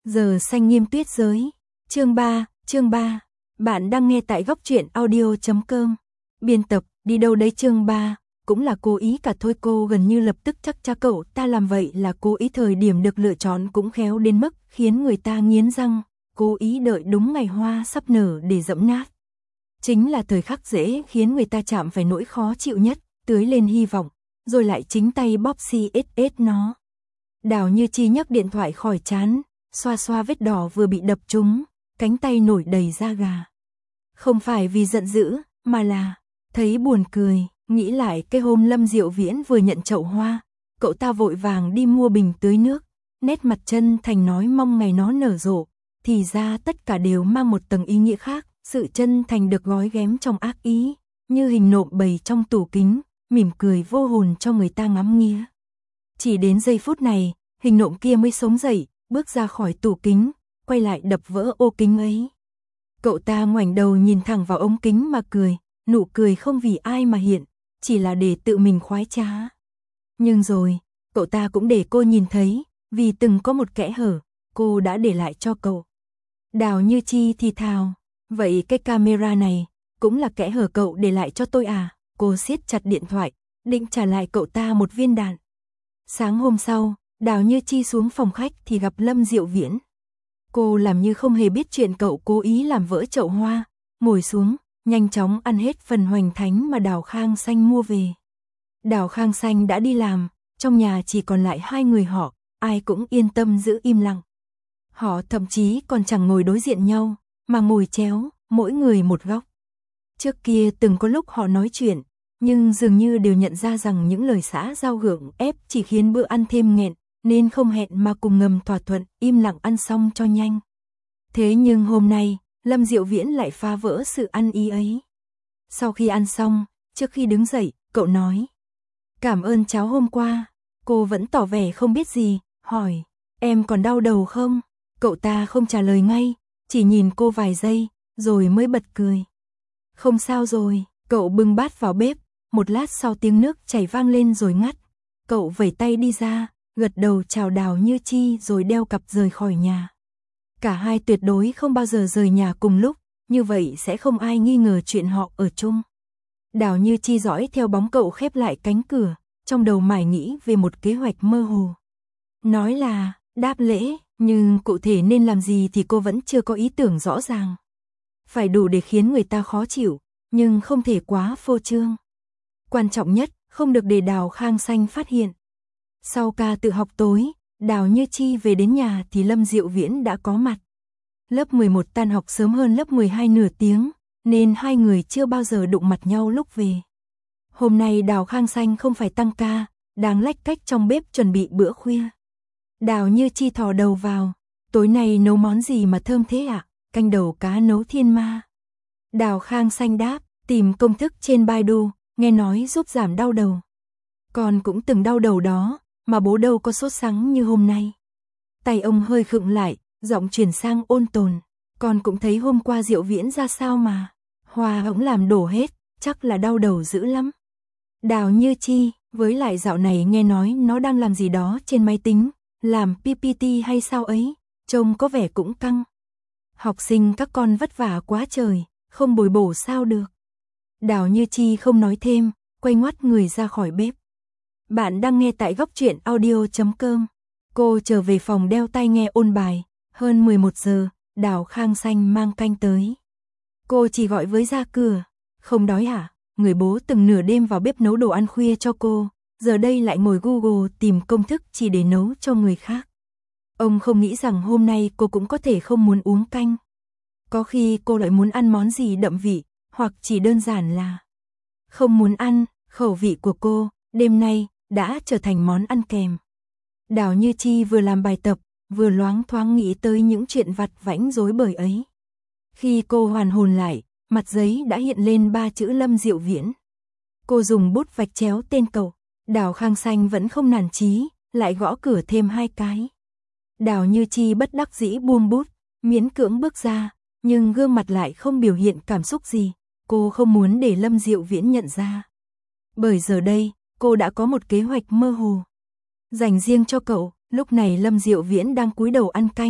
Giờ xanh nghiêm tuyết giới. Chương 3. Bạn đang nghe tại góc truyện audio.com. Biên tập, đi đâu đấy chương 3, cũng là cố ý cả thôi. Cô gần như lập tức chắc cha cậu ta làm vậy là cố ý, thời điểm được lựa chọn cũng khéo đến mức khiến người ta nghiến răng, cố ý đợi đúng ngày hoa sắp nở để dẫm nát. Chính là thời khắc dễ khiến người ta chạm phải nỗi khó chịu nhất, tưới lên hy vọng, rồi lại chính tay bóp CSS nó. Đào Như Chi nhấc điện thoại khỏi trán, xoa xoa vết đỏ vừa bị đập trúng, cánh tay nổi đầy da gà. Không phải vì giận dữ, mà là thấy buồn cười, nghĩ lại cái hôm Lâm Diệu Viễn vừa nhận chậu hoa, cậu ta vội vàng đi mua bình tưới nước, nét mặt chân thành nói mong ngày nó nở rộ, thì ra tất cả đều mang một tầng ý nghĩa khác, sự chân thành được gói ghém trong ác ý, như hình nộm bầy trong tủ kính, mỉm cười vô hồn cho người ta ngắm nghía. Chỉ đến giây phút này, hình nộm kia mới sống dậy, bước ra khỏi tủ kính, quay lại đập vỡ ô kính ấy. Cậu ta ngoảnh đầu nhìn thẳng vào ống kính mà cười, nụ cười không vì ai mà hiện, chỉ là để tự mình khoái trá. Nhưng rồi, cậu ta cũng để cô nhìn thấy, vì từng có một kẽ hở, cô đã để lại cho cậu. Đào Như Chi thì thào, vậy cái camera này, cũng là kẽ hở cậu để lại cho tôi à? Cô siết chặt điện thoại, định trả lại cậu ta một viên đạn. Sáng hôm sau, Đào Như Chi xuống phòng khách thì gặp Lâm Diệu Viễn. Cô làm như không hề biết chuyện cậu cố ý làm vỡ chậu hoa, ngồi xuống, nhanh chóng ăn hết phần hoành thánh mà Đào Khang Xanh mua về. Đào Khang Xanh đã đi làm, trong nhà chỉ còn lại hai người họ, ai cũng yên tâm giữ im lặng. Họ thậm chí còn chẳng ngồi đối diện nhau, mà ngồi chéo, mỗi người một góc. Trước kia từng có lúc họ nói chuyện, nhưng dường như đều nhận ra rằng những lời xã giao gượng ép chỉ khiến bữa ăn thêm nghẹn, nên không hẹn mà cùng ngầm thỏa thuận, im lặng ăn xong cho nhanh. Thế nhưng hôm nay, Lâm Diệu Viễn lại phá vỡ sự ăn ý ấy. Sau khi ăn xong, trước khi đứng dậy, cậu nói: "Cảm ơn cháu hôm qua." Cô vẫn tỏ vẻ không biết gì, hỏi: "Em còn đau đầu không?" Cậu ta không trả lời ngay, chỉ nhìn cô vài giây, rồi mới bật cười. "Không sao rồi." Cậu bưng bát vào bếp, một lát sau tiếng nước chảy vang lên rồi ngắt. Cậu vẩy tay đi ra, gật đầu chào Đào Như Chi rồi đeo cặp rời khỏi nhà. Cả hai tuyệt đối không bao giờ rời nhà cùng lúc, như vậy sẽ không ai nghi ngờ chuyện họ ở chung. Đào Như Chi dõi theo bóng cậu khép lại cánh cửa, trong đầu mải nghĩ về một kế hoạch mơ hồ. Nói là đáp lễ, nhưng cụ thể nên làm gì thì cô vẫn chưa có ý tưởng rõ ràng. Phải đủ để khiến người ta khó chịu, nhưng không thể quá phô trương. Quan trọng nhất, không được để Đào Khang Xanh phát hiện. Sau ca tự học tối, Đào Như Chi về đến nhà thì Lâm Diệu Viễn đã có mặt. Lớp 11 tan học sớm hơn lớp 12 nửa tiếng, nên hai người chưa bao giờ đụng mặt nhau lúc về. Hôm nay Đào Khang Xanh không phải tăng ca, đang lách cách trong bếp chuẩn bị bữa khuya. Đào Như Chi thò đầu vào, tối nay nấu món gì mà thơm thế ạ? Canh đầu cá nấu thiên ma. Đào Khang Xanh đáp, tìm công thức trên Baidu, nghe nói giúp giảm đau đầu. Con cũng từng đau đầu đó, mà bố đâu có sốt sắng như hôm nay. Tay ông hơi khựng lại, giọng chuyển sang ôn tồn. Con cũng thấy hôm qua Diệu Viễn ra sao mà. Hoa ổng làm đổ hết, chắc là đau đầu dữ lắm. Đào Như Chi, với lại dạo này nghe nói nó đang làm gì đó trên máy tính, làm PPT hay sao ấy, trông có vẻ cũng căng. Học sinh các con vất vả quá trời, không bồi bổ sao được. Đào Như Chi không nói thêm, quay ngoắt người ra khỏi bếp. Bạn đang nghe tại góc truyện audio.com. Cô trở về phòng đeo tai nghe ôn bài. Hơn 11 giờ, Đào Khang Xanh mang canh tới. Cô chỉ gọi với ra cửa. Không đói hả? Người bố từng nửa đêm vào bếp nấu đồ ăn khuya cho cô, giờ đây lại ngồi Google tìm công thức chỉ để nấu cho người khác. Ông không nghĩ rằng hôm nay cô cũng có thể không muốn uống canh. Có khi cô lại muốn ăn món gì đậm vị, hoặc chỉ đơn giản là không muốn ăn. Khẩu vị của cô, đêm nay, đã trở thành món ăn kèm. Đào Như Chi vừa làm bài tập, vừa loáng thoáng nghĩ tới những chuyện vặt vãnh rối bời ấy. Khi cô hoàn hồn lại, mặt giấy đã hiện lên 3 chữ Lâm Diệu Viễn. Cô dùng bút vạch chéo tên cậu. Đào Khang Xanh vẫn không nản chí, lại gõ cửa thêm 2 cái. Đào Như Chi bất đắc dĩ buông bút, miễn cưỡng bước ra, nhưng gương mặt lại không biểu hiện cảm xúc gì. Cô không muốn để Lâm Diệu Viễn nhận ra. Bởi giờ đây, cô đã có một kế hoạch mơ hồ dành riêng cho cậu. Lúc này Lâm Diệu Viễn đang cúi đầu ăn canh,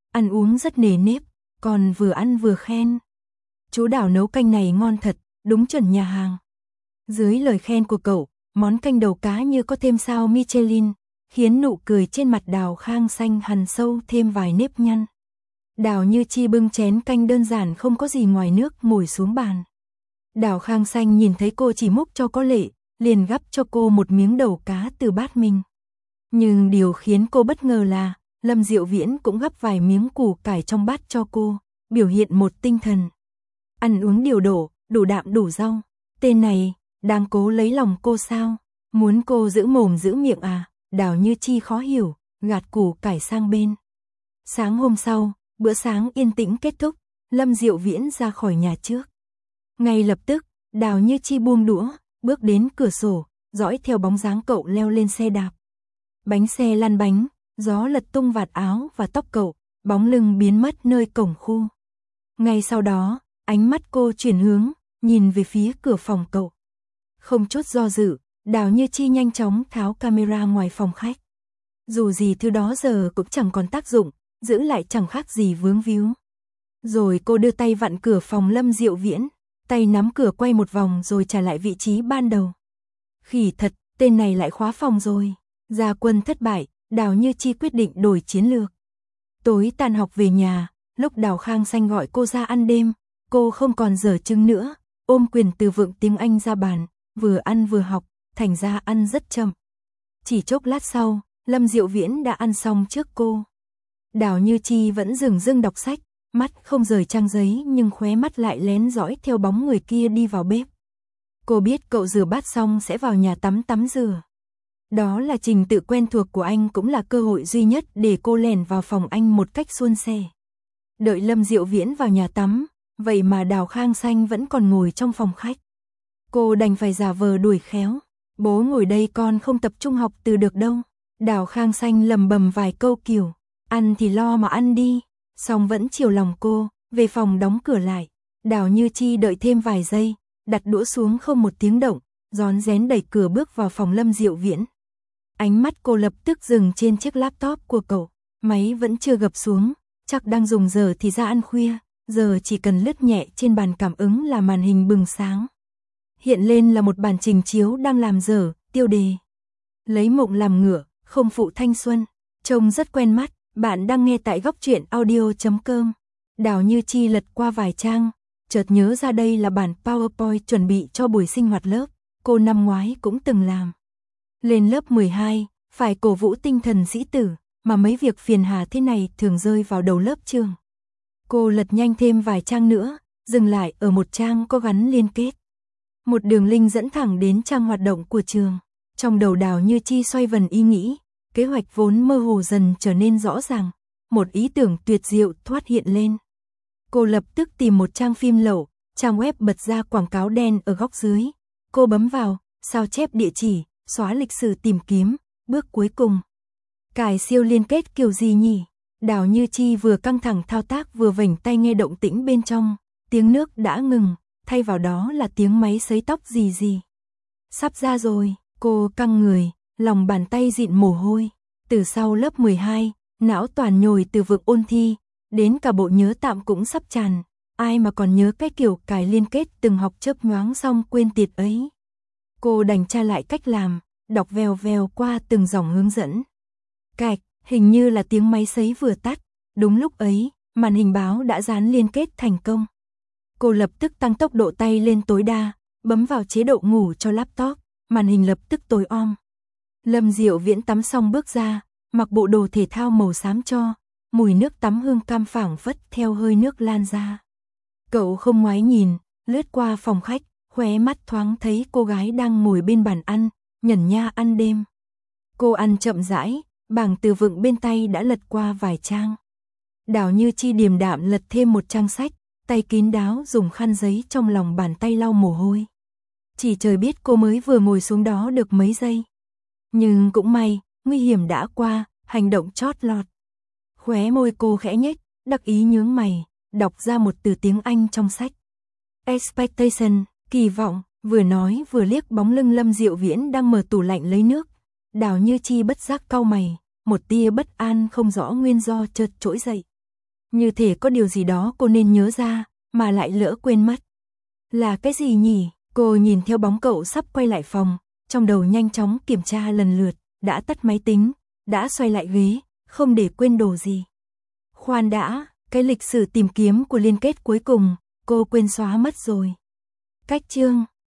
ăn uống rất nề nếp, còn vừa ăn vừa khen. Chú Đào nấu canh này ngon thật, đúng chuẩn nhà hàng. Dưới lời khen của cậu, món canh đầu cá như có thêm sao Michelin, khiến nụ cười trên mặt Đào Khang Xanh hằn sâu thêm vài nếp nhăn. Đào Như Chi bưng chén canh đơn giản không có gì ngoài nước ngồi xuống bàn. Đào Khang Xanh nhìn thấy cô chỉ múc cho có lệ, liền gắp cho cô một miếng đầu cá từ bát mình. Nhưng điều khiến cô bất ngờ là, Lâm Diệu Viễn cũng gắp vài miếng củ cải trong bát cho cô, biểu hiện một tinh thần. Ăn uống điều độ, đủ đạm đủ rau. Tên này, đang cố lấy lòng cô sao? Muốn cô giữ mồm giữ miệng à? Đào Như Chi khó hiểu, gạt củ cải sang bên. Sáng hôm sau, bữa sáng yên tĩnh kết thúc, Lâm Diệu Viễn ra khỏi nhà trước. Ngay lập tức, Đào Như Chi buông đũa, bước đến cửa sổ, dõi theo bóng dáng cậu leo lên xe đạp. Bánh xe lăn bánh, gió lật tung vạt áo và tóc cậu, bóng lưng biến mất nơi cổng khu. Ngay sau đó, ánh mắt cô chuyển hướng, nhìn về phía cửa phòng cậu. Không chút do dự, Đào Như Chi nhanh chóng tháo camera ngoài phòng khách. Dù gì thứ đó giờ cũng chẳng còn tác dụng, giữ lại chẳng khác gì vướng víu. Rồi cô đưa tay vặn cửa phòng Lâm Diệu Viễn, tay nắm cửa quay một vòng rồi trả lại vị trí ban đầu. Khỉ thật, tên này lại khóa phòng rồi. Ra quân thất bại, Đào Như Chi quyết định đổi chiến lược. Tối tan học về nhà, lúc Đào Khang Xanh gọi cô ra ăn đêm, cô không còn dở chứng nữa, ôm quyền từ vựng tiếng Anh ra bàn, vừa ăn vừa học, thành ra ăn rất chậm. Chỉ chốc lát sau, Lâm Diệu Viễn đã ăn xong trước cô. Đào Như Chi vẫn dửng dưng đọc sách, mắt không rời trang giấy nhưng khóe mắt lại lén dõi theo bóng người kia đi vào bếp. Cô biết cậu rửa bát xong sẽ vào nhà tắm rửa. Đó là trình tự quen thuộc của anh, cũng là cơ hội duy nhất để cô lẻn vào phòng anh một cách suôn sẻ. Đợi Lâm Diệu Viễn vào nhà tắm, vậy mà Đào Khang Xanh vẫn còn ngồi trong phòng khách. Cô đành phải giả vờ đuổi khéo. Bố ngồi đây con không tập trung học từ được đâu. Đào Khang Xanh lầm bầm vài câu kiểu, ăn thì lo mà ăn đi, xong vẫn chiều lòng cô, về phòng đóng cửa lại. Đào Như Chi đợi thêm vài giây, đặt đũa xuống không một tiếng động, rón rén đẩy cửa bước vào phòng Lâm Diệu Viễn. Ánh mắt cô lập tức dừng trên chiếc laptop của cậu, máy vẫn chưa gập xuống, chắc đang dùng giờ thì ra ăn khuya, giờ chỉ cần lướt nhẹ trên bàn cảm ứng là màn hình bừng sáng. Hiện lên là một bản trình chiếu đang làm dở, tiêu đề: lấy mộng làm ngựa, không phụ thanh xuân. Trông rất quen mắt, bạn đang nghe tại góc truyện audio.com. Đào Như Chi lật qua vài trang, chợt nhớ ra đây là bản PowerPoint chuẩn bị cho buổi sinh hoạt lớp, cô năm ngoái cũng từng làm. Lên lớp 12, phải cổ vũ tinh thần sĩ tử, mà mấy việc phiền hà thế này thường rơi vào đầu lớp trường. Cô lật nhanh thêm vài trang nữa, dừng lại ở một trang có gắn liên kết. Một đường link dẫn thẳng đến trang hoạt động của trường. Trong đầu Đào Như Chi xoay vần ý nghĩ, kế hoạch vốn mơ hồ dần trở nên rõ ràng. Một ý tưởng tuyệt diệu thoát hiện lên. Cô lập tức tìm một trang phim lậu, trang web bật ra quảng cáo đen ở góc dưới. Cô bấm vào, sao chép địa chỉ, xóa lịch sử tìm kiếm, bước cuối cùng. Cài siêu liên kết kiểu gì nhỉ? Đào Như Chi vừa căng thẳng thao tác vừa vểnh tay nghe động tĩnh bên trong, tiếng nước đã ngừng, thay vào đó là tiếng máy sấy tóc rì rì. Sắp ra rồi, cô căng người, lòng bàn tay dịn mồ hôi. Từ sau lớp 12, não toàn nhồi từ vựng ôn thi, đến cả bộ nhớ tạm cũng sắp tràn. Ai mà còn nhớ cái kiểu cài liên kết từng học chớp nhoáng xong quên tiệt ấy. Cô đành tra lại cách làm, đọc vèo vèo qua từng dòng hướng dẫn. Cạch, hình như là tiếng máy sấy vừa tắt. Đúng lúc ấy, màn hình báo đã dán liên kết thành công. Cô lập tức tăng tốc độ tay lên tối đa, bấm vào chế độ ngủ cho laptop, màn hình lập tức tối om. Lâm Diệu Viễn tắm xong bước ra, mặc bộ đồ thể thao màu xám cho, mùi nước tắm hương cam phảng phất theo hơi nước lan ra. Cậu không ngoái nhìn, lướt qua phòng khách, khóe mắt thoáng thấy cô gái đang ngồi bên bàn ăn, nhẩn nha ăn đêm. Cô ăn chậm rãi, bảng từ vựng bên tay đã lật qua vài trang. Đào Như Chi điềm đạm lật thêm một trang sách, tay kín đáo dùng khăn giấy trong lòng bàn tay lau mồ hôi. Chỉ trời biết cô mới vừa ngồi xuống đó được mấy giây. Nhưng cũng may, nguy hiểm đã qua, hành động chót lọt. Khóe môi cô khẽ nhếch, đắc ý nhướng mày, đọc ra một từ tiếng Anh trong sách. Expectation, kỳ vọng, vừa nói vừa liếc bóng lưng Lâm Diệu Viễn đang mở tủ lạnh lấy nước. Đào Như Chi bất giác cau mày, một tia bất an không rõ nguyên do chợt trỗi dậy. Như thể có điều gì đó cô nên nhớ ra, mà lại lỡ quên mất. Là cái gì nhỉ? Cô nhìn theo bóng cậu sắp quay lại phòng, trong đầu nhanh chóng kiểm tra lần lượt, đã tắt máy tính, đã xoay lại ghế, không để quên đồ gì. Khoan đã, cái lịch sử tìm kiếm của liên kết cuối cùng, cô quên xóa mất rồi. Cách chương